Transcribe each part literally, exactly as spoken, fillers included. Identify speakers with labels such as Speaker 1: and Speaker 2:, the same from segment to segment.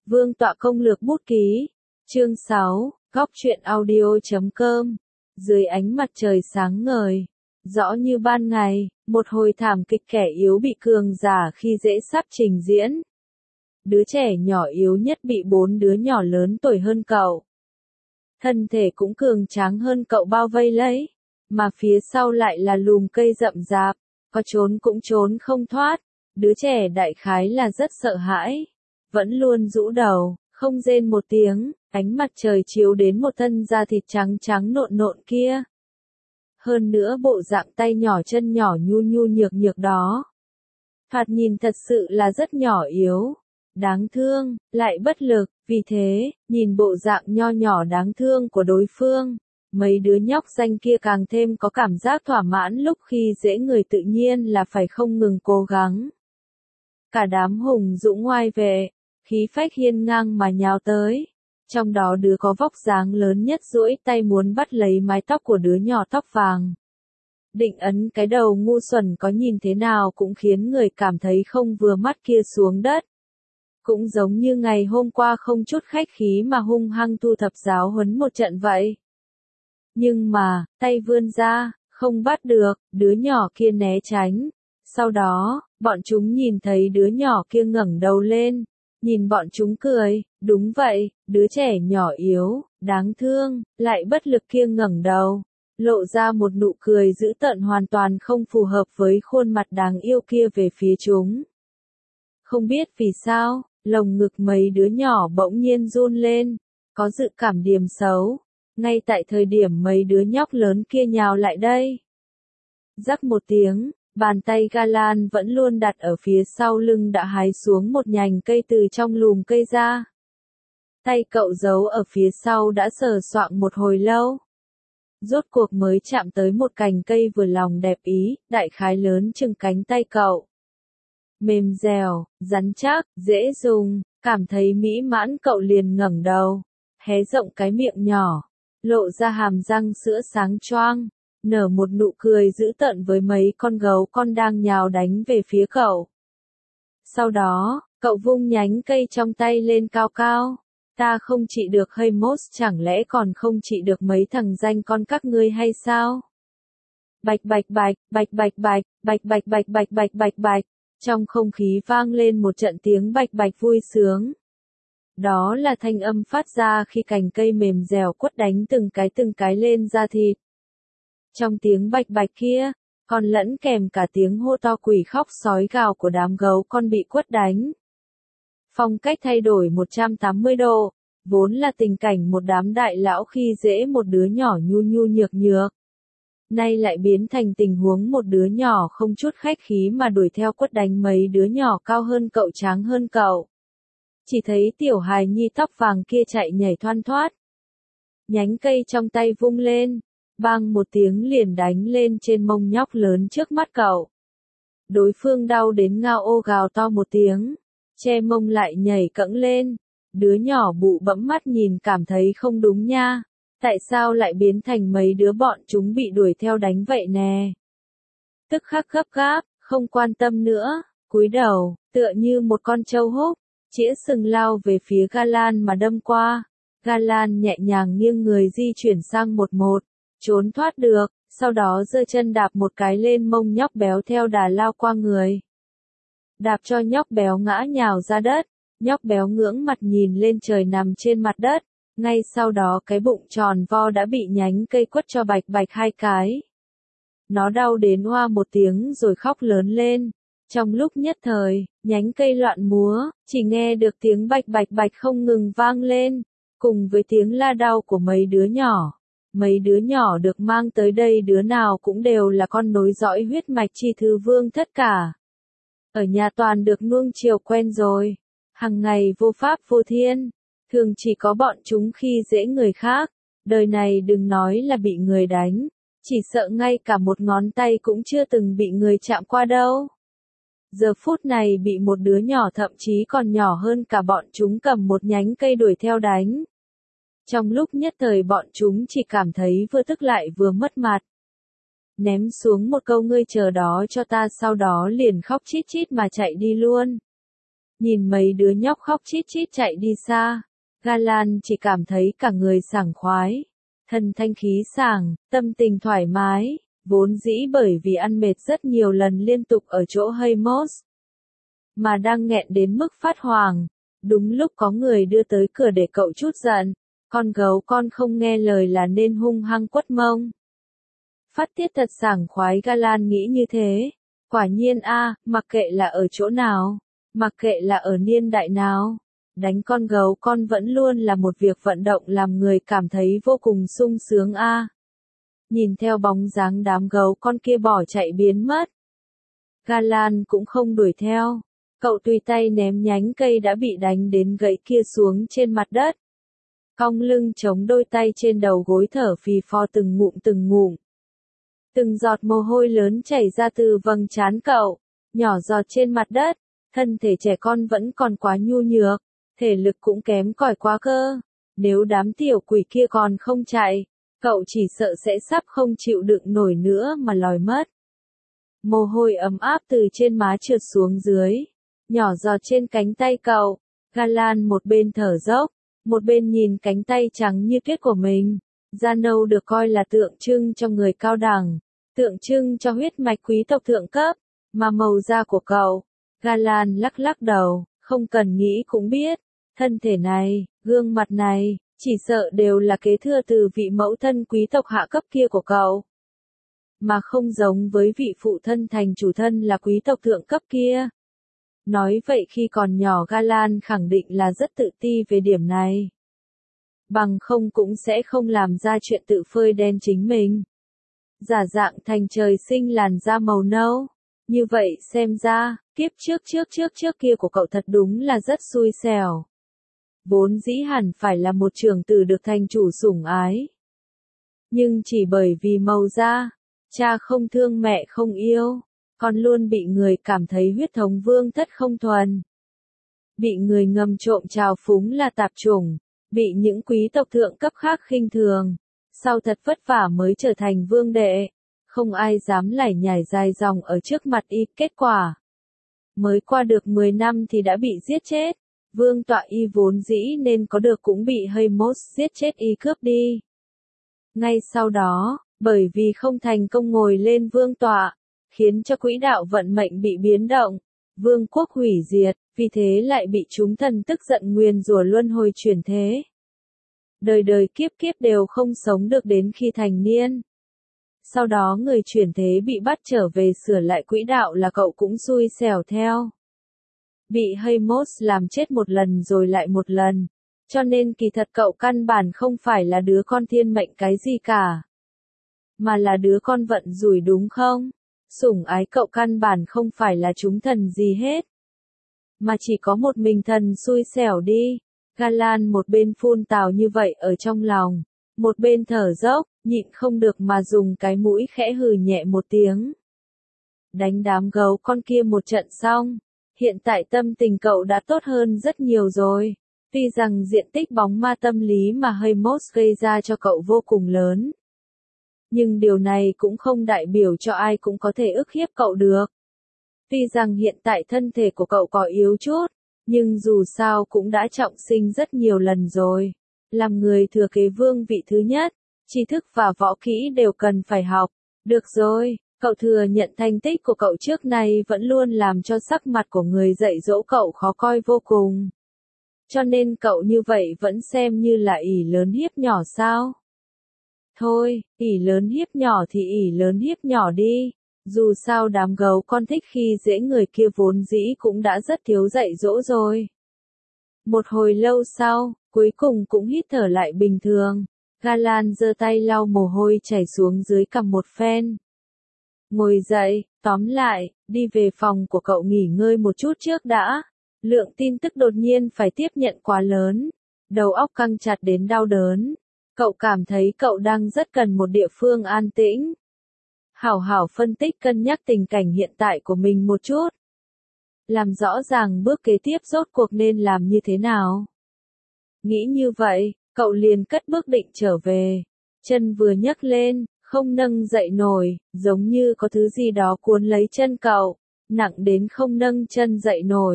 Speaker 1: Vương tọa công lược bút ký. Chương sáu, góc truyện audio chấm com. Dưới ánh mặt trời sáng ngời, rõ như ban ngày, một hồi thảm kịch kẻ yếu bị cường giả khi dễ sắp trình diễn. Đứa trẻ nhỏ yếu nhất bị bốn đứa nhỏ lớn tuổi hơn cậu. Thân thể cũng cường tráng hơn cậu bao vây lấy, mà phía sau lại là lùm cây rậm rạp, có trốn cũng trốn không thoát. Đứa trẻ đại khái là rất sợ hãi, vẫn luôn rũ đầu, không rên một tiếng. Ánh mặt trời chiếu đến một thân da thịt trắng trắng nộn nộn kia. Hơn nữa bộ dạng tay nhỏ chân nhỏ nhu nhu nhược nhược đó. Thoạt nhìn thật sự là rất nhỏ yếu, đáng thương, lại bất lực. Vì thế, nhìn bộ dạng nho nhỏ đáng thương của đối phương, mấy đứa nhóc xanh kia càng thêm có cảm giác thỏa mãn lúc khi dễ người, tự nhiên là phải không ngừng cố gắng. Cả đám hùng dũng ngoai vệ, khí phách hiên ngang mà nhào tới. Trong đó đứa có vóc dáng lớn nhất duỗi tay muốn bắt lấy mái tóc của đứa nhỏ tóc vàng. Định ấn cái đầu ngu xuẩn có nhìn thế nào cũng khiến người cảm thấy không vừa mắt kia xuống đất. Cũng giống như ngày hôm qua không chút khách khí mà hung hăng thu thập giáo huấn một trận vậy. Nhưng mà, tay vươn ra, không bắt được, đứa nhỏ kia né tránh. Sau đó, bọn chúng nhìn thấy đứa nhỏ kia ngẩng đầu lên. Nhìn bọn chúng cười, đúng vậy, đứa trẻ nhỏ yếu, đáng thương, lại bất lực kia ngẩng đầu, lộ ra một nụ cười dữ tợn hoàn toàn không phù hợp với khuôn mặt đáng yêu kia về phía chúng. Không biết vì sao, lồng ngực mấy đứa nhỏ bỗng nhiên run lên, có dự cảm điềm xấu, ngay tại thời điểm mấy đứa nhóc lớn kia nhào lại đây. Rắc một tiếng. Bàn tay Galan vẫn luôn đặt ở phía sau lưng đã hái xuống một nhành cây từ trong lùm cây ra. Tay cậu giấu ở phía sau đã sờ soạng một hồi lâu. Rốt cuộc mới chạm tới một cành cây vừa lòng đẹp ý, đại khái lớn chừng cánh tay cậu. Mềm dẻo, rắn chắc, dễ dùng, cảm thấy mỹ mãn cậu liền ngẩng đầu, hé rộng cái miệng nhỏ, lộ ra hàm răng sữa sáng choang. Nở một nụ cười dữ tợn với mấy con gấu con đang nhào đánh về phía cậu. Sau đó, cậu vung nhánh cây trong tay lên cao cao. Ta không trị được Hamos, chẳng lẽ còn không trị được mấy thằng danh con các ngươi hay sao? Bạch bạch bạch, bạch bạch bạch, bạch bạch bạch bạch bạch bạch bạch. Trong không khí vang lên một trận tiếng bạch bạch vui sướng. Đó là thanh âm phát ra khi cành cây mềm dẻo quất đánh từng cái từng cái lên da thịt. Trong tiếng bạch bạch kia, còn lẫn kèm cả tiếng hô to quỷ khóc sói gào của đám gấu con bị quất đánh. Phong cách thay đổi một trăm tám mươi độ, vốn là tình cảnh một đám đại lão khi dễ một đứa nhỏ nhu nhu nhược nhược. Nay lại biến thành tình huống một đứa nhỏ không chút khách khí mà đuổi theo quất đánh mấy đứa nhỏ cao hơn cậu tráng hơn cậu. Chỉ thấy tiểu hài nhi tóc vàng kia chạy nhảy thoăn thoát. Nhánh cây trong tay vung lên. Bang một tiếng liền đánh lên trên mông nhóc lớn trước mắt cậu. Đối phương đau đến ngao ô gào to một tiếng, che mông lại nhảy cẫng lên. Đứa nhỏ bụ bẫm mắt nhìn cảm thấy không đúng nha. Tại sao lại biến thành mấy đứa bọn chúng bị đuổi theo đánh vậy nè? Tức khắc gấp gáp, không quan tâm nữa, cúi đầu, tựa như một con trâu húc, chĩa sừng lao về phía Galan mà đâm qua. Galan nhẹ nhàng nghiêng người di chuyển sang một một. Trốn thoát được, sau đó giơ chân đạp một cái lên mông nhóc béo theo đà lao qua người. Đạp cho nhóc béo ngã nhào ra đất, nhóc béo ngưỡng mặt nhìn lên trời nằm trên mặt đất, ngay sau đó cái bụng tròn vo đã bị nhánh cây quất cho bạch bạch hai cái. Nó đau đến oa một tiếng rồi khóc lớn lên. Trong lúc nhất thời, nhánh cây loạn múa, chỉ nghe được tiếng bạch bạch bạch không ngừng vang lên, cùng với tiếng la đau của mấy đứa nhỏ. Mấy đứa nhỏ được mang tới đây đứa nào cũng đều là con nối dõi huyết mạch chi thư vương thất cả. Ở nhà toàn được nuông chiều quen rồi. Hằng ngày vô pháp vô thiên. Thường chỉ có bọn chúng khi dễ người khác. Đời này đừng nói là bị người đánh. Chỉ sợ ngay cả một ngón tay cũng chưa từng bị người chạm qua đâu. Giờ phút này bị một đứa nhỏ thậm chí còn nhỏ hơn cả bọn chúng cầm một nhánh cây đuổi theo đánh. Trong lúc nhất thời bọn chúng chỉ cảm thấy vừa tức lại vừa mất mặt. Ném xuống một câu ngươi chờ đó cho ta, sau đó liền khóc chít chít mà chạy đi luôn. Nhìn mấy đứa nhóc khóc chít chít chạy đi xa, Galan chỉ cảm thấy cả người sảng khoái, thân thanh khí sảng, tâm tình thoải mái, vốn dĩ bởi vì ăn mệt rất nhiều lần liên tục ở chỗ Hamos, mà đang nghẹn đến mức phát hoảng. Đúng lúc có người đưa tới cửa để cậu chút giận, con gấu con không nghe lời là nên hung hăng quất mông. Phát tiết thật sảng khoái, Galan nghĩ như thế. Quả nhiên a, mặc kệ là ở chỗ nào, mặc kệ là ở niên đại nào, đánh con gấu con vẫn luôn là một việc vận động làm người cảm thấy vô cùng sung sướng a. Nhìn theo bóng dáng đám gấu con kia bỏ chạy biến mất, Galan cũng không đuổi theo. Cậu tùy tay ném nhánh cây đã bị đánh đến gãy kia xuống trên mặt đất. Cong lưng chống đôi tay trên đầu gối thở phì phò từng ngụm từng ngụm. Từng giọt mồ hôi lớn chảy ra từ vầng trán cậu, nhỏ giọt trên mặt đất. Thân thể trẻ con vẫn còn quá nhu nhược, thể lực cũng kém cỏi quá cơ. Nếu đám tiểu quỷ kia còn không chạy, cậu chỉ sợ sẽ sắp không chịu đựng nổi nữa mà lòi mất. Mồ hôi ấm áp từ trên má trượt xuống dưới, nhỏ giọt trên cánh tay cậu. Galan một bên thở dốc, một bên nhìn cánh tay trắng như tuyết của mình. Da nâu được coi là tượng trưng cho người cao đẳng, tượng trưng cho huyết mạch quý tộc thượng cấp, mà màu da của cậu. Galan lắc lắc đầu, không cần nghĩ cũng biết, thân thể này, gương mặt này, chỉ sợ đều là kế thừa từ vị mẫu thân quý tộc hạ cấp kia của cậu. Mà không giống với vị phụ thân thành chủ thân là quý tộc thượng cấp kia. Nói vậy khi còn nhỏ Galan khẳng định là rất tự ti về điểm này. Bằng không cũng sẽ không làm ra chuyện tự phơi đen chính mình. Giả dạng thành trời sinh làn da màu nâu. Như vậy xem ra, kiếp trước trước trước trước kia của cậu thật đúng là rất xui xẻo. Vốn dĩ hẳn phải là một trưởng tử được thành chủ sủng ái. Nhưng chỉ bởi vì màu da, cha không thương mẹ không yêu, con luôn bị người cảm thấy huyết thống vương thất không thuần. Bị người ngầm trộm trào phúng là tạp chủng, bị những quý tộc thượng cấp khác khinh thường. Sau thật vất vả mới trở thành vương đệ, không ai dám lải nhải dài dòng ở trước mặt y. Kết quả, mới qua được mười năm thì đã bị giết chết. Vương tọa y vốn dĩ nên có được cũng bị Hamos giết chết y cướp đi. Ngay sau đó, bởi vì không thành công ngồi lên vương tọa, khiến cho quỹ đạo vận mệnh bị biến động, vương quốc hủy diệt, vì thế lại bị chúng thần tức giận nguyền rủa luân hồi chuyển thế. Đời đời kiếp kiếp đều không sống được đến khi thành niên. Sau đó người chuyển thế bị bắt trở về sửa lại quỹ đạo là cậu cũng xui xẻo theo. Bị Hamos làm chết một lần rồi lại một lần, cho nên kỳ thật cậu căn bản không phải là đứa con thiên mệnh cái gì cả, mà là đứa con vận rủi đúng không? Sủng ái cậu căn bản không phải là chúng thần gì hết, mà chỉ có một mình thần xui xẻo đi. Galan một bên phun tào như vậy ở trong lòng, một bên thở dốc, nhịn không được mà dùng cái mũi khẽ hừ nhẹ một tiếng. Đánh đám gấu con kia một trận xong, hiện tại tâm tình cậu đã tốt hơn rất nhiều rồi. Tuy rằng diện tích bóng ma tâm lý mà Hamos gây ra cho cậu vô cùng lớn, nhưng điều này cũng không đại biểu cho ai cũng có thể ức hiếp cậu được. Tuy rằng hiện tại thân thể của cậu có yếu chút, nhưng dù sao cũng đã trọng sinh rất nhiều lần rồi. Làm người thừa kế vương vị thứ nhất, tri thức và võ kỹ đều cần phải học. Được rồi, cậu thừa nhận thành tích của cậu trước nay vẫn luôn làm cho sắc mặt của người dạy dỗ cậu khó coi vô cùng. Cho nên cậu như vậy vẫn xem như là ỷ lớn hiếp nhỏ sao? Thôi, ỷ lớn hiếp nhỏ thì ỷ lớn hiếp nhỏ đi. Dù sao đám gấu con thích khi dễ người kia vốn dĩ cũng đã rất thiếu dạy dỗ rồi. Một hồi lâu sau, cuối cùng cũng hít thở lại bình thường. Galan giơ tay lau mồ hôi chảy xuống dưới cằm một phen. Ngồi dậy, tóm lại, đi về phòng của cậu nghỉ ngơi một chút trước đã. Lượng tin tức đột nhiên phải tiếp nhận quá lớn. Đầu óc căng chặt đến đau đớn. Cậu cảm thấy cậu đang rất cần một địa phương an tĩnh. Hảo hảo phân tích cân nhắc tình cảnh hiện tại của mình một chút. Làm rõ ràng bước kế tiếp rốt cuộc nên làm như thế nào. Nghĩ như vậy, cậu liền cất bước định trở về. Chân vừa nhấc lên, không nâng dậy nổi, giống như có thứ gì đó cuốn lấy chân cậu, nặng đến không nâng chân dậy nổi.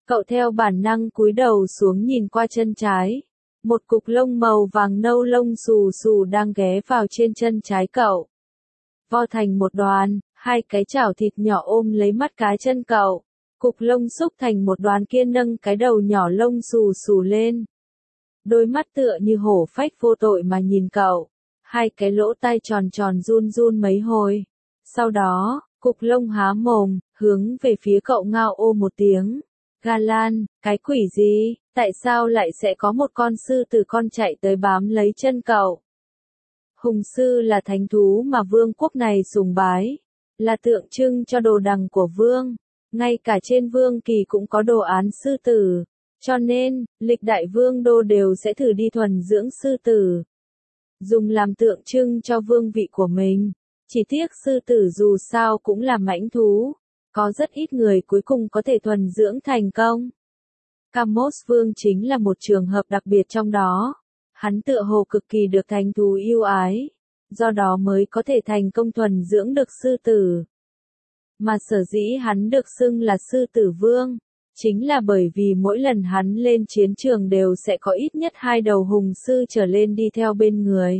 Speaker 1: Cậu theo bản năng cúi đầu xuống nhìn qua chân trái. Một cục lông màu vàng nâu lông xù xù đang ghé vào trên chân trái cậu. Vo thành một đoàn, hai cái chảo thịt nhỏ ôm lấy mắt cá chân cậu. Cục lông xúc thành một đoàn kia nâng cái đầu nhỏ lông xù xù lên. Đôi mắt tựa như hổ phách vô tội mà nhìn cậu. Hai cái lỗ tai tròn tròn run run mấy hồi. Sau đó, cục lông há mồm, hướng về phía cậu ngao ô một tiếng. Galan, cái quỷ gì, tại sao lại sẽ có một con sư tử con chạy tới bám lấy chân cậu? Hùng sư là thánh thú mà vương quốc này sùng bái, là tượng trưng cho đồ đằng của vương. Ngay cả trên vương kỳ cũng có đồ án sư tử, cho nên, lịch đại vương đô đều sẽ thử đi thuần dưỡng sư tử, dùng làm tượng trưng cho vương vị của mình. Chỉ tiếc sư tử dù sao cũng là mãnh thú, có rất ít người cuối cùng có thể thuần dưỡng thành công. Kamos vương chính là một trường hợp đặc biệt trong đó. Hắn tựa hồ cực kỳ được thánh thú yêu ái, do đó mới có thể thành công thuần dưỡng được sư tử. Mà sở dĩ hắn được xưng là sư tử vương, chính là bởi vì mỗi lần hắn lên chiến trường đều sẽ có ít nhất hai đầu hùng sư trở lên đi theo bên người.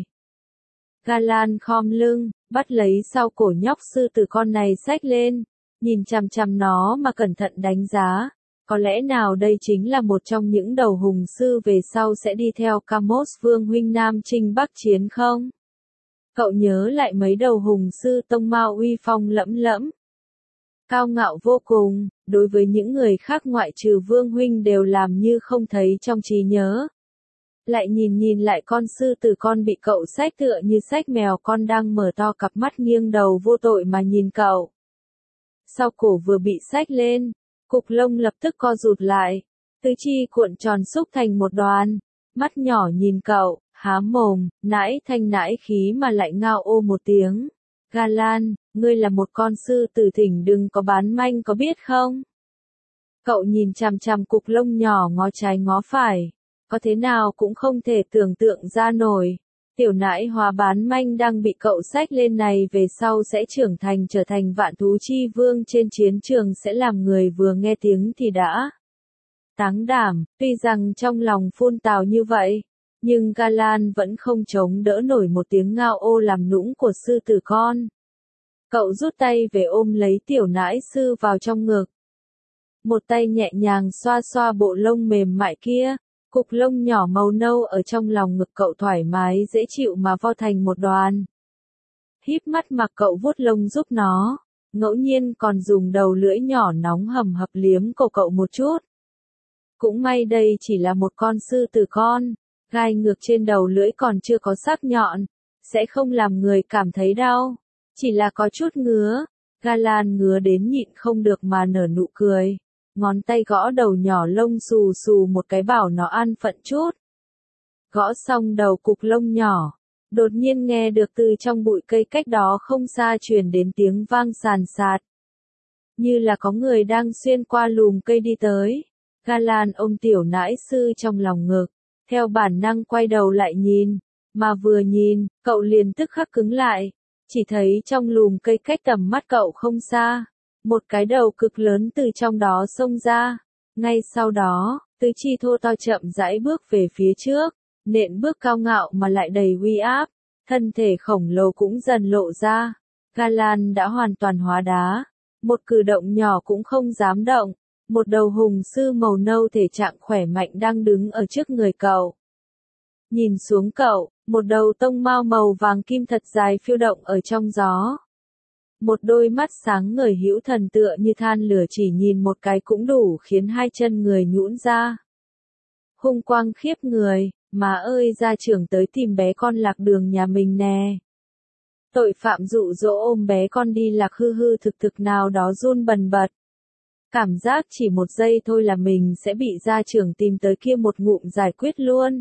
Speaker 1: Galan khom lưng, bắt lấy sau cổ nhóc sư tử con này xách lên, nhìn chằm chằm nó mà cẩn thận đánh giá. Có lẽ nào đây chính là một trong những đầu hùng sư về sau sẽ đi theo Kamos vương huynh Nam Chinh Bắc chiến không? Cậu nhớ lại mấy đầu hùng sư tông mao uy phong lẫm lẫm, cao ngạo vô cùng, đối với những người khác ngoại trừ vương huynh đều làm như không thấy trong trí nhớ. Lại nhìn nhìn lại con sư tử con bị cậu xách tựa như xách mèo con đang mở to cặp mắt nghiêng đầu vô tội mà nhìn cậu. Sau cổ vừa bị xách lên, cục lông lập tức co rụt lại, tứ chi cuộn tròn xúc thành một đoàn, mắt nhỏ nhìn cậu, há mồm, nãi thanh nãi khí mà lại ngao ô một tiếng. Galan, ngươi là một con sư tử thỉnh đừng có bán manh có biết không? Cậu nhìn chằm chằm cục lông nhỏ ngó trái ngó phải, có thế nào cũng không thể tưởng tượng ra nổi. Tiểu nãi hóa bán manh đang bị cậu xách lên này về sau sẽ trưởng thành trở thành vạn thú chi vương trên chiến trường sẽ làm người vừa nghe tiếng thì đã táng đảm. Tuy rằng trong lòng phun tào như vậy, nhưng Galan vẫn không chống đỡ nổi một tiếng ngao ô làm nũng của sư tử con. Cậu rút tay về ôm lấy tiểu nãi sư vào trong ngực. Một tay nhẹ nhàng xoa xoa bộ lông mềm mại kia. Cục lông nhỏ màu nâu ở trong lòng ngực cậu thoải mái dễ chịu mà vo thành một đoàn. Híp mắt mặc cậu vuốt lông giúp nó, ngẫu nhiên còn dùng đầu lưỡi nhỏ nóng hầm hập liếm cổ cậu một chút. Cũng may đây chỉ là một con sư tử con, gai ngược trên đầu lưỡi còn chưa có sắc nhọn, sẽ không làm người cảm thấy đau, chỉ là có chút ngứa. Galan ngứa đến nhịn không được mà nở nụ cười. Ngón tay gõ đầu nhỏ lông xù xù một cái bảo nó an phận chút. Gõ xong đầu cục lông nhỏ, đột nhiên nghe được từ trong bụi cây cách đó không xa truyền đến tiếng vang sàn sạt. Như là có người đang xuyên qua lùm cây đi tới. Galan ôm tiểu nãi sư trong lòng ngực, theo bản năng quay đầu lại nhìn, mà vừa nhìn, cậu liền tức khắc cứng lại, chỉ thấy trong lùm cây cách tầm mắt cậu không xa. Một cái đầu cực lớn từ trong đó xông ra. Ngay sau đó, tứ chi thô to chậm rãi bước về phía trước, nện bước cao ngạo mà lại đầy uy áp, thân thể khổng lồ cũng dần lộ ra. Galan đã hoàn toàn hóa đá, một cử động nhỏ cũng không dám động. Một đầu hùng sư màu nâu thể trạng khỏe mạnh đang đứng ở trước người cậu. Nhìn xuống cậu, một đầu tông mao màu vàng kim thật dài phiêu động ở trong gió. Một đôi mắt sáng ngời hữu thần tựa như than lửa chỉ nhìn một cái cũng đủ khiến hai chân người nhũn ra. Hung quang khiếp người, má ơi gia trưởng tới tìm bé con lạc đường nhà mình nè. Tội phạm dụ dỗ ôm bé con đi lạc hư hư thực thực nào đó run bần bật. Cảm giác chỉ một giây thôi là mình sẽ bị gia trưởng tìm tới kia một ngụm giải quyết luôn.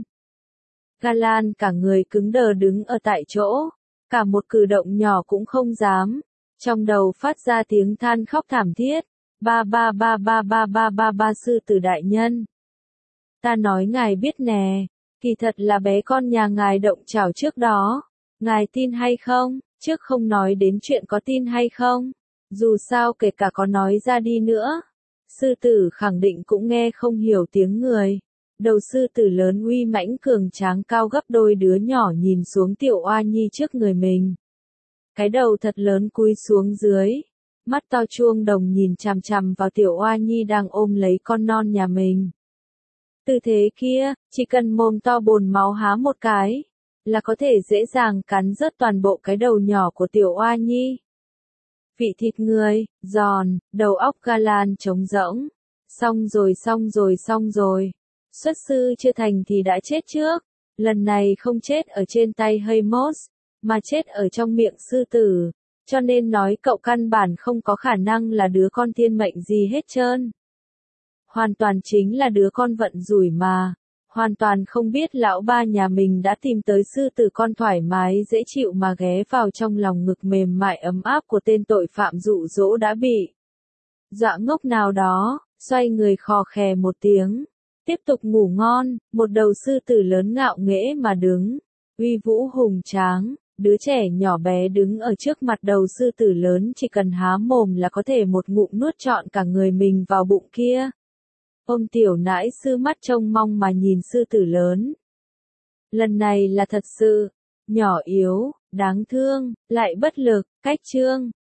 Speaker 1: Galan cả người cứng đờ đứng ở tại chỗ, cả một cử động nhỏ cũng không dám. Trong đầu phát ra tiếng than khóc thảm thiết. Ba ba ba ba ba ba ba ba sư tử đại nhân. Ta nói ngài biết nè, kỳ thật là bé con nhà ngài động chảo trước đó. Ngài tin hay không? Trước không nói đến chuyện có tin hay không. Dù sao kể cả có nói ra đi nữa, Sư tử khẳng định cũng nghe không hiểu tiếng người. Đầu sư tử lớn uy mãnh cường tráng cao gấp đôi đứa nhỏ nhìn xuống tiểu oa nhi trước người mình. Cái đầu thật lớn cúi xuống dưới. Mắt to chuông đồng nhìn chằm chằm vào tiểu oa nhi đang ôm lấy con non nhà mình. Tư thế kia, chỉ cần mồm to bồn máu há một cái, là có thể dễ dàng cắn rớt toàn bộ cái đầu nhỏ của tiểu oa nhi. Vị thịt người, giòn, đầu óc Galan trống rỗng. Xong rồi xong rồi xong rồi. Xuất sư chưa thành thì đã chết trước. Lần này không chết ở trên tay Hamos, mà chết ở trong miệng sư tử. Cho nên nói cậu căn bản không có khả năng là đứa con thiên mệnh gì hết trơn. Hoàn toàn chính là đứa con vận rủi mà. Hoàn toàn không biết lão ba nhà mình đã tìm tới sư tử con thoải mái dễ chịu mà ghé vào trong lòng ngực mềm mại ấm áp của tên tội phạm dụ dỗ đã bị dọa ngốc nào đó, xoay người khò khè một tiếng. Tiếp tục ngủ ngon, một đầu sư tử lớn ngạo nghễ mà đứng, uy vũ hùng tráng, đứa trẻ nhỏ bé đứng ở trước mặt đầu sư tử lớn chỉ cần há mồm là có thể một ngụm nuốt trọn cả người mình vào bụng kia. Ôm tiểu nãi sư mắt trông mong mà nhìn sư tử lớn. Lần này là thật sự, nhỏ yếu, đáng thương, lại bất lực, cách trương.